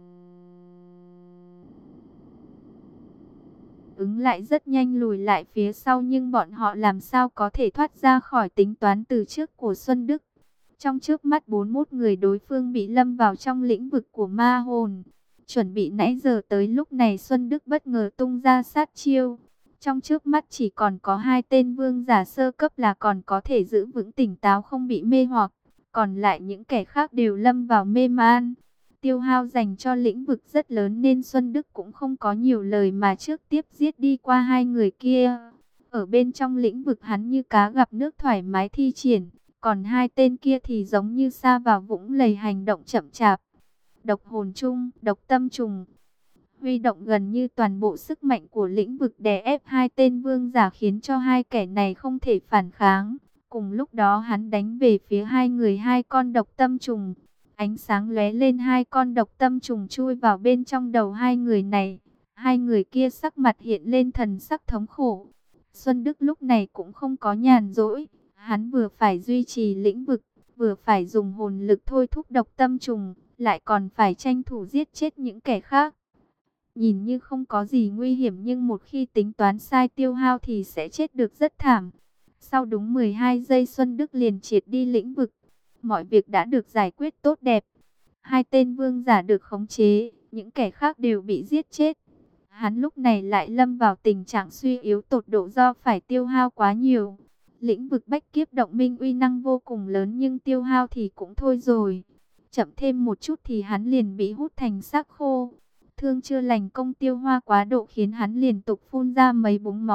Speaker 1: ứng lại rất nhanh lùi lại phía sau, nhưng bọn họ làm sao có thể thoát ra khỏi tính toán từ trước của Xuân Đức. Trong trước mắt bốn mươi mốt người đối phương bị lâm vào trong lĩnh vực của ma hồn. Chuẩn bị nãy giờ tới lúc này Xuân Đức bất ngờ tung ra sát chiêu. Trong trước mắt chỉ còn có hai tên vương giả sơ cấp là còn có thể giữ vững tỉnh táo không bị mê hoặc. Còn lại những kẻ khác đều lâm vào mê man. Tiêu hao dành cho lĩnh vực rất lớn nên Xuân Đức cũng không có nhiều lời mà trước tiếp giết đi qua hai người kia. Ở bên trong lĩnh vực hắn như cá gặp nước thoải mái thi triển. Còn hai tên kia thì giống như sa vào vũng lầy hành động chậm chạp. Độc hồn chung, độc tâm trùng. Huy động gần như toàn bộ sức mạnh của lĩnh vực đè ép hai tên vương giả khiến cho hai kẻ này không thể phản kháng. Cùng lúc đó hắn đánh về phía hai người hai con độc tâm trùng. Ánh sáng lóe lên, hai con độc tâm trùng chui vào bên trong đầu hai người này. Hai người kia sắc mặt hiện lên thần sắc thống khổ. Xuân Đức lúc này cũng không có nhàn rỗi. Hắn vừa phải duy trì lĩnh vực, vừa phải dùng hồn lực thôi thúc độc tâm trùng, lại còn phải tranh thủ giết chết những kẻ khác. Nhìn như không có gì nguy hiểm nhưng một khi tính toán sai tiêu hao thì sẽ chết được rất thảm. Sau đúng mười hai giây Xuân Đức liền triệt đi lĩnh vực. Mọi việc đã được giải quyết tốt đẹp. Hai tên vương giả được khống chế, những kẻ khác đều bị giết chết. Hắn lúc này lại lâm vào tình trạng suy yếu tột độ do phải tiêu hao quá nhiều. Lĩnh vực bách kiếp động minh uy năng vô cùng lớn nhưng tiêu hao thì cũng thôi rồi. Chậm thêm một chút thì hắn liền bị hút thành xác khô. Thương chưa lành công tiêu hoa quá độ khiến hắn liên tục phun ra mấy búng máu.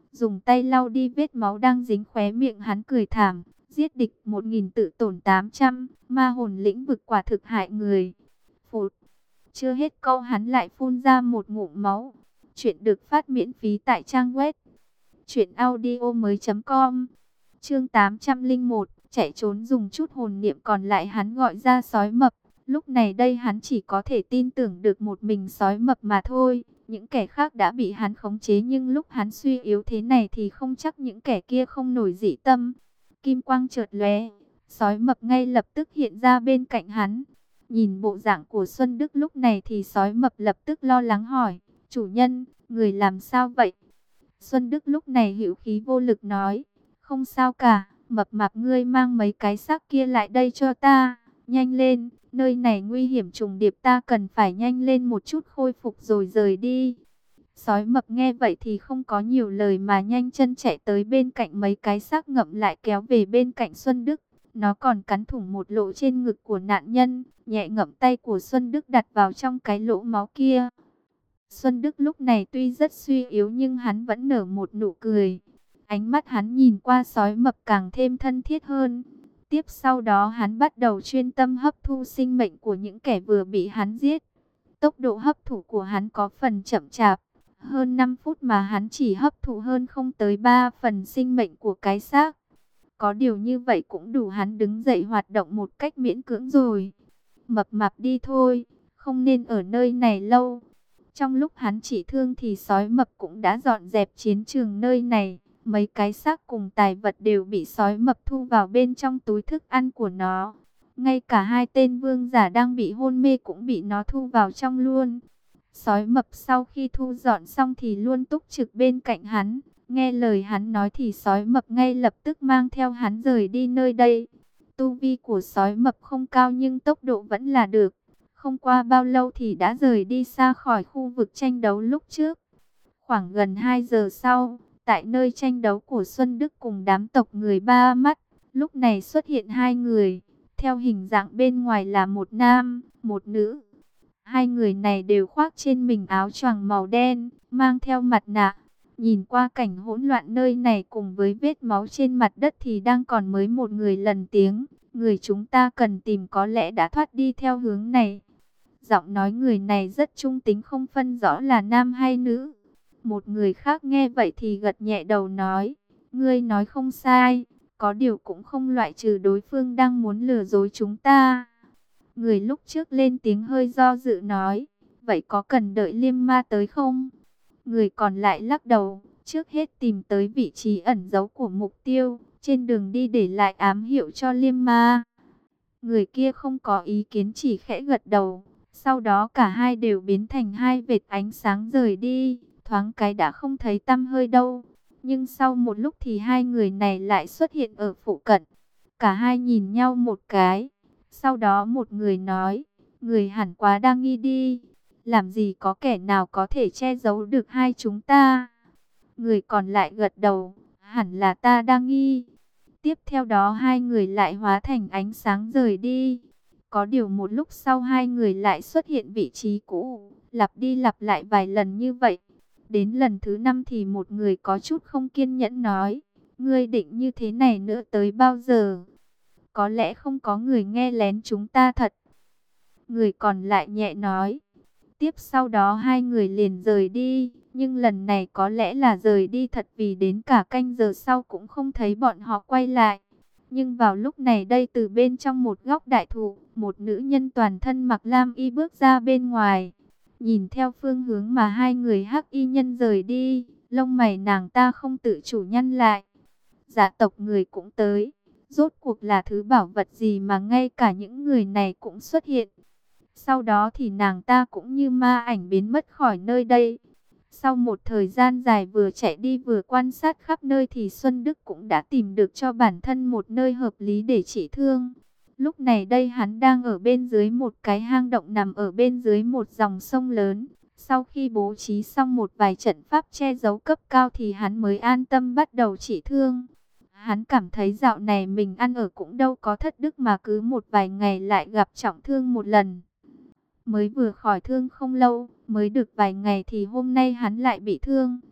Speaker 1: dùng tay lau đi vết máu đang dính khóe miệng. Hắn cười thảm, giết địch một nghìn tự tổn tám trăm, ma hồn lĩnh vực quả thực hại người. Phụt, chưa hết câu hắn lại phun ra một ngụm máu. Chuyện được phát miễn phí tại trang web truyện audio mới.com. Chương tám trăm lẻ một, chạy trốn dùng chút hồn niệm còn lại hắn gọi ra sói mập. Lúc này đây hắn chỉ có thể tin tưởng được một mình sói mập mà thôi. Những kẻ khác đã bị hắn khống chế, nhưng lúc hắn suy yếu thế này thì không chắc những kẻ kia không nổi dị tâm. Kim quang chợt lóe, sói mập ngay lập tức hiện ra bên cạnh hắn. Nhìn bộ dạng của Xuân Đức lúc này thì sói mập lập tức lo lắng hỏi, chủ nhân, người làm sao vậy? Xuân Đức lúc này hữu khí vô lực nói, không sao cả, mập mạp ngươi mang mấy cái xác kia lại đây cho ta, nhanh lên, nơi này nguy hiểm trùng điệp, ta cần phải nhanh lên một chút khôi phục rồi rời đi. Sói mập nghe vậy thì không có nhiều lời mà nhanh chân chạy tới bên cạnh mấy cái xác ngậm lại kéo về bên cạnh Xuân Đức. Nó còn cắn thủng một lỗ trên ngực của nạn nhân, nhẹ ngậm tay của Xuân Đức đặt vào trong cái lỗ máu kia. Xuân Đức lúc này tuy rất suy yếu nhưng hắn vẫn nở một nụ cười. Ánh mắt hắn nhìn qua sói mập càng thêm thân thiết hơn. Tiếp sau đó hắn bắt đầu chuyên tâm hấp thu sinh mệnh của những kẻ vừa bị hắn giết. Tốc độ hấp thụ của hắn có phần chậm chạp. Hơn năm phút mà hắn chỉ hấp thụ hơn không tới ba phần sinh mệnh của cái xác. Có điều như vậy cũng đủ hắn đứng dậy hoạt động một cách miễn cưỡng rồi. Mập mạp đi thôi, không nên ở nơi này lâu. Trong lúc hắn chỉ thương thì sói mập cũng đã dọn dẹp chiến trường nơi này. Mấy cái xác cùng tài vật đều bị sói mập thu vào bên trong túi thức ăn của nó. Ngay cả hai tên vương giả đang bị hôn mê cũng bị nó thu vào trong luôn. Sói mập sau khi thu dọn xong thì luôn túc trực bên cạnh hắn. Nghe lời hắn nói thì sói mập ngay lập tức mang theo hắn rời đi nơi đây. Tu vi của sói mập không cao nhưng tốc độ vẫn là được. Không qua bao lâu thì đã rời đi xa khỏi khu vực tranh đấu lúc trước. Khoảng gần hai giờ sau, tại nơi tranh đấu của Xuân Đức cùng đám tộc người ba mắt, lúc này xuất hiện hai người. Theo hình dạng bên ngoài là một nam, một nữ. Hai người này đều khoác trên mình áo choàng màu đen, mang theo mặt nạ. Nhìn qua cảnh hỗn loạn nơi này cùng với vết máu trên mặt đất thì đang còn mới một người lần tiếng. Người chúng ta cần tìm có lẽ đã thoát đi theo hướng này. Giọng nói người này rất trung tính, không phân rõ là nam hay nữ. Một người khác nghe vậy thì gật nhẹ đầu nói, ngươi nói không sai, có điều cũng không loại trừ đối phương đang muốn lừa dối chúng ta. Người lúc trước lên tiếng hơi do dự nói, vậy có cần đợi Liêm Ma tới không? Người còn lại lắc đầu, trước hết tìm tới vị trí ẩn giấu của mục tiêu, trên đường đi để lại ám hiệu cho Liêm Ma. Người kia không có ý kiến, chỉ khẽ gật đầu. Sau đó cả hai đều biến thành hai vệt ánh sáng rời đi, thoáng cái đã không thấy tăm hơi đâu. Nhưng sau một lúc thì hai người này lại xuất hiện ở phụ cận. Cả hai nhìn nhau một cái. Sau đó một người nói, người hẳn quá đa nghi đi. Làm gì có kẻ nào có thể che giấu được hai chúng ta. Người còn lại gật đầu, hẳn là ta đa nghi. Tiếp theo đó hai người lại hóa thành ánh sáng rời đi. Có điều một lúc sau hai người lại xuất hiện vị trí cũ, lặp đi lặp lại vài lần như vậy. Đến lần thứ năm thì một người có chút không kiên nhẫn nói, ngươi định như thế này nữa tới bao giờ? Có lẽ không có người nghe lén chúng ta thật. Người còn lại nhẹ nói. Tiếp sau đó hai người liền rời đi, nhưng lần này có lẽ là rời đi thật vì đến cả canh giờ sau cũng không thấy bọn họ quay lại. Nhưng vào lúc này đây từ bên trong một góc đại thụ, một nữ nhân toàn thân mặc lam y bước ra bên ngoài. Nhìn theo phương hướng mà hai người hắc y nhân rời đi, lông mày nàng ta không tự chủ nhăn lại. Dạ tộc người cũng tới. Rốt cuộc là thứ bảo vật gì mà ngay cả những người này cũng xuất hiện. Sau đó thì nàng ta cũng như ma ảnh biến mất khỏi nơi đây. Sau một thời gian dài vừa chạy đi vừa quan sát khắp nơi thì Xuân Đức cũng đã tìm được cho bản thân một nơi hợp lý để trị thương. Lúc này đây hắn đang ở bên dưới một cái hang động nằm ở bên dưới một dòng sông lớn. Sau khi bố trí xong một vài trận pháp che giấu cấp cao thì hắn mới an tâm bắt đầu trị thương. Hắn cảm thấy dạo này mình ăn ở cũng đâu có thất đức mà cứ một vài ngày lại gặp trọng thương một lần. Mới vừa khỏi thương không lâu, mới được vài ngày thì hôm nay hắn lại bị thương.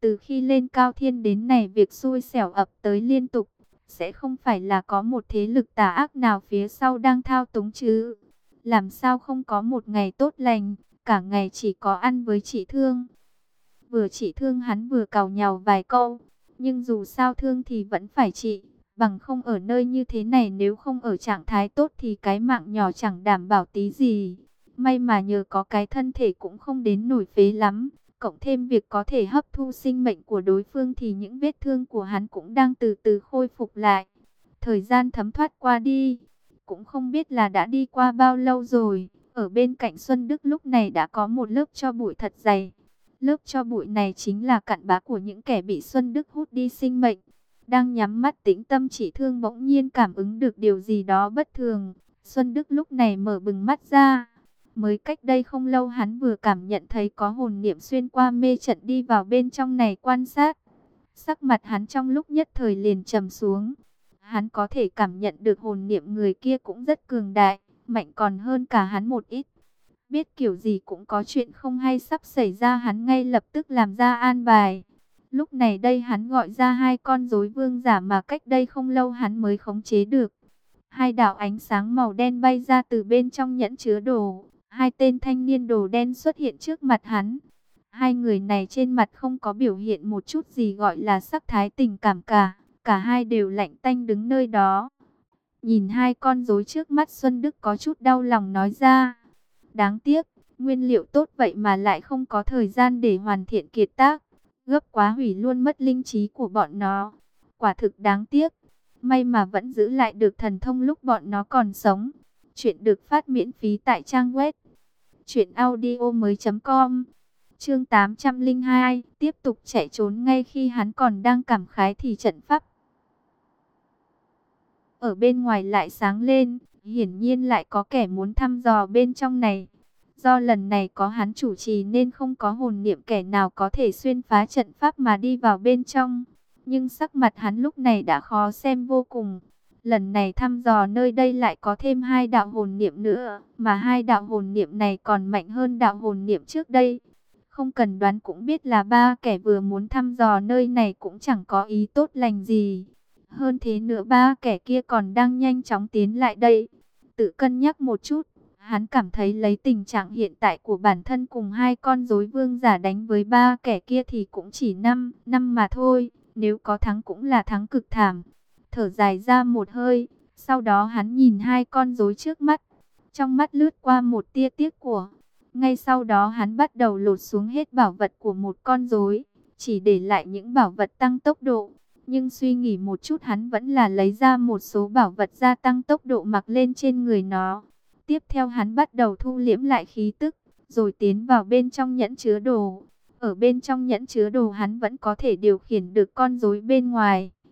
Speaker 1: Từ khi lên Cao Thiên đến này, việc xui xẻo ập tới liên tục. Sẽ không phải là có một thế lực tà ác nào phía sau đang thao túng chứ? Làm sao không có một ngày tốt lành, cả ngày chỉ có ăn với chị Thương. Vừa chỉ Thương hắn vừa càu nhàu vài câu, nhưng dù sao thương thì vẫn phải trị. Bằng không ở nơi như thế này, nếu không ở trạng thái tốt thì cái mạng nhỏ chẳng đảm bảo tí gì. May mà nhờ có cái thân thể cũng không đến nổi phế lắm. Cộng thêm việc có thể hấp thu sinh mệnh của đối phương thì những vết thương của hắn cũng đang từ từ khôi phục lại. Thời gian thấm thoát qua đi, cũng không biết là đã đi qua bao lâu rồi. Ở bên cạnh Xuân Đức lúc này đã có một lớp tro bụi thật dày. Lớp tro bụi này chính là cặn bã của những kẻ bị Xuân Đức hút đi sinh mệnh. Đang nhắm mắt tĩnh tâm, chỉ Thương bỗng nhiên cảm ứng được điều gì đó bất thường. Xuân Đức lúc này mở bừng mắt ra. Mới cách đây không lâu hắn vừa cảm nhận thấy có hồn niệm xuyên qua mê trận đi vào bên trong này quan sát. Sắc mặt hắn trong lúc nhất thời liền trầm xuống. Hắn có thể cảm nhận được hồn niệm người kia cũng rất cường đại, mạnh còn hơn cả hắn một ít. Biết kiểu gì cũng có chuyện không hay sắp xảy ra, hắn ngay lập tức làm ra an bài. Lúc này đây hắn gọi ra hai con rối vương giả mà cách đây không lâu hắn mới khống chế được. Hai đạo ánh sáng màu đen bay ra từ bên trong nhẫn chứa đồ. Hai tên thanh niên đồ đen xuất hiện trước mặt hắn. Hai người này trên mặt không có biểu hiện một chút gì gọi là sắc thái tình cảm cả. Cả hai đều lạnh tanh đứng nơi đó. Nhìn hai con rối trước mắt, Xuân Đức có chút đau lòng nói ra. Đáng tiếc, nguyên liệu tốt vậy mà lại không có thời gian để hoàn thiện kiệt tác. Gấp quá hủy luôn mất linh trí của bọn nó. Quả thực đáng tiếc. May mà vẫn giữ lại được thần thông lúc bọn nó còn sống. Chuyện được phát miễn phí tại trang web truyện audio mới chấm com. Chương tám trăm lẻ hai, tiếp tục chạy trốn. Ngay khi hắn còn đang cảm khái thì trận pháp ở bên ngoài lại sáng lên, hiển nhiên lại có kẻ muốn thăm dò bên trong này. Do lần này có hắn chủ trì nên không có hồn niệm kẻ nào có thể xuyên phá trận pháp mà đi vào bên trong. Nhưng sắc mặt hắn lúc này đã khó xem vô cùng. Lần này thăm dò nơi đây lại có thêm hai đạo hồn niệm nữa, mà hai đạo hồn niệm này còn mạnh hơn đạo hồn niệm trước đây. Không cần đoán cũng biết là ba kẻ vừa muốn thăm dò nơi này cũng chẳng có ý tốt lành gì. Hơn thế nữa, ba kẻ kia còn đang nhanh chóng tiến lại đây. Tự cân nhắc một chút, hắn cảm thấy lấy tình trạng hiện tại của bản thân cùng hai con rối vương giả đánh với ba kẻ kia thì cũng chỉ năm năm mà thôi. Nếu có thắng cũng là thắng cực thảm. Thở dài ra một hơi, sau đó hắn nhìn hai con rối trước mắt. Trong mắt lướt qua một tia tiếc của. Ngay sau đó hắn bắt đầu lột xuống hết bảo vật của một con rối, chỉ để lại những bảo vật tăng tốc độ. Nhưng suy nghĩ một chút, hắn vẫn là lấy ra một số bảo vật gia tăng tốc độ mặc lên trên người nó. Tiếp theo hắn bắt đầu thu liễm lại khí tức, rồi tiến vào bên trong nhẫn chứa đồ. Ở bên trong nhẫn chứa đồ hắn vẫn có thể điều khiển được con rối bên ngoài.